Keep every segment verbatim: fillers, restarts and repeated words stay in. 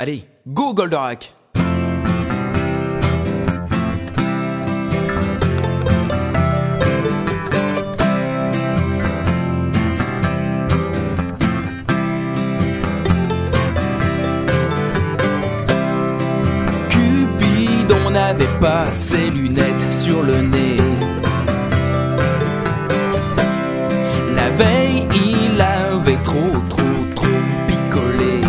Allez, go Goldorak! Cupidon n'avait pas ses lunettes sur le nez. La veille, il avait trop, trop, trop picolé.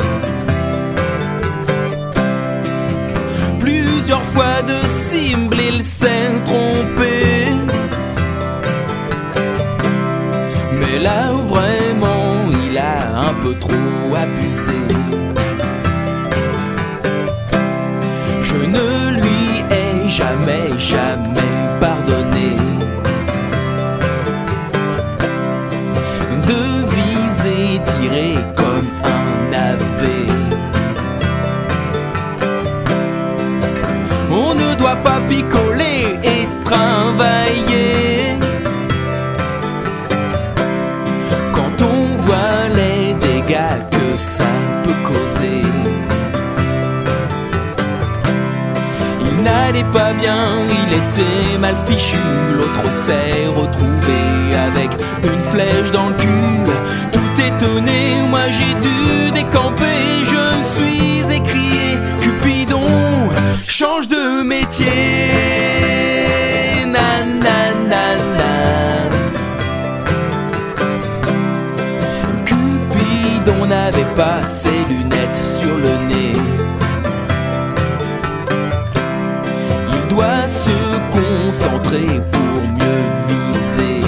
Plusieurs fois de cible, il s'est trompé. Mais là, vraiment, il a un peu trop abusé. Je ne lui ai jamais, jamais pardonné de viser, tirer comme un navet. On ne doit pas picoler et travailler quand on voit les dégâts que ça peut causer. Il n'allait pas bien, il était mal fichu. L'autre s'est retrouvé avec une flèche dans le cul. Tout étonné, moi j'ai dû décamper. Je me suis écrié, Cupidon, change de métier. Na na na na. Cupidon n'avait pas ses lunettes sur le nez. Il doit se concentrer pour mieux viser.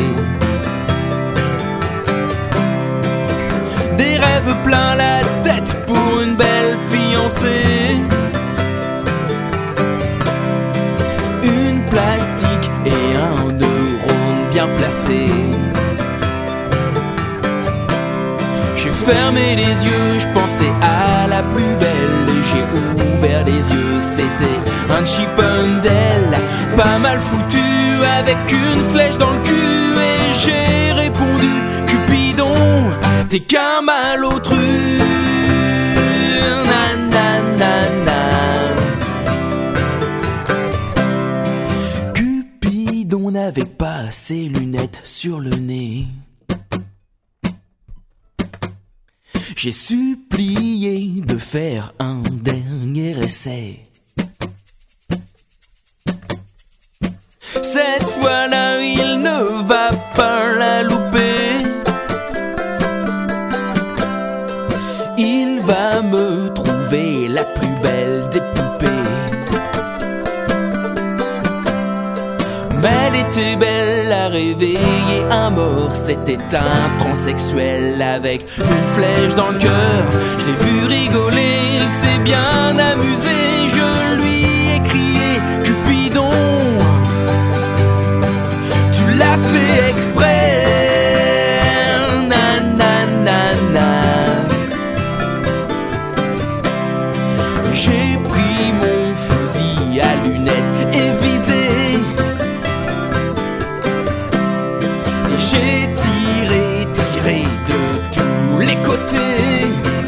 Des rêves plein la tête pour une belle fiancée. Une plastique et un neurone bien placé. J'ai fermé les yeux, je pensais à la plus belle. Et j'ai ouvert les yeux, c'était un Chippendale, pas mal foutu, avec une flèche dans le cul. Et j'ai répondu, Cupidon, t'es qu'un malotru. Na na na na. Cupidon n'avait pas ses lunettes sur le nez. J'ai supplié de faire un dernier essai. Cette fois-là, il ne va pas la louper. Il va me trouver la plus belle des poupées. Mais elle était belle à réveiller un mort. C'était un transsexuel avec une flèche dans le cœur. Je l'ai vu rigoler, il s'est bien amusé. Je lui ai crié, Cupidon, tu l'as fait exprès. Na na na na. J'ai pris mon fusil à lunettes et visé. Et j'ai tiré, tiré de tous les côtés.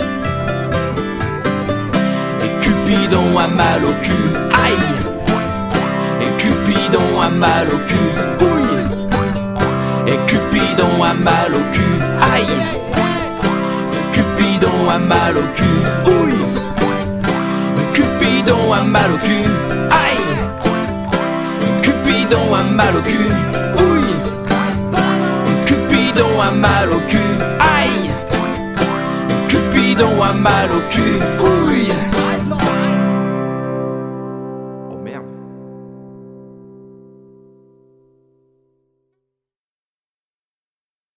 Et Cupidon a mal au cul, aïe. Et Cupidon a mal au cul, ouille. Et Cupidon a mal au cul, aïe. Et Cupidon a mal au cul, ouille. Cupidon a mal au cul, aïe. Cupidon a mal au cul, ouille. Cupidon a mal au cul, aïe. Cupidon a mal au cul, ouille. Oh merde.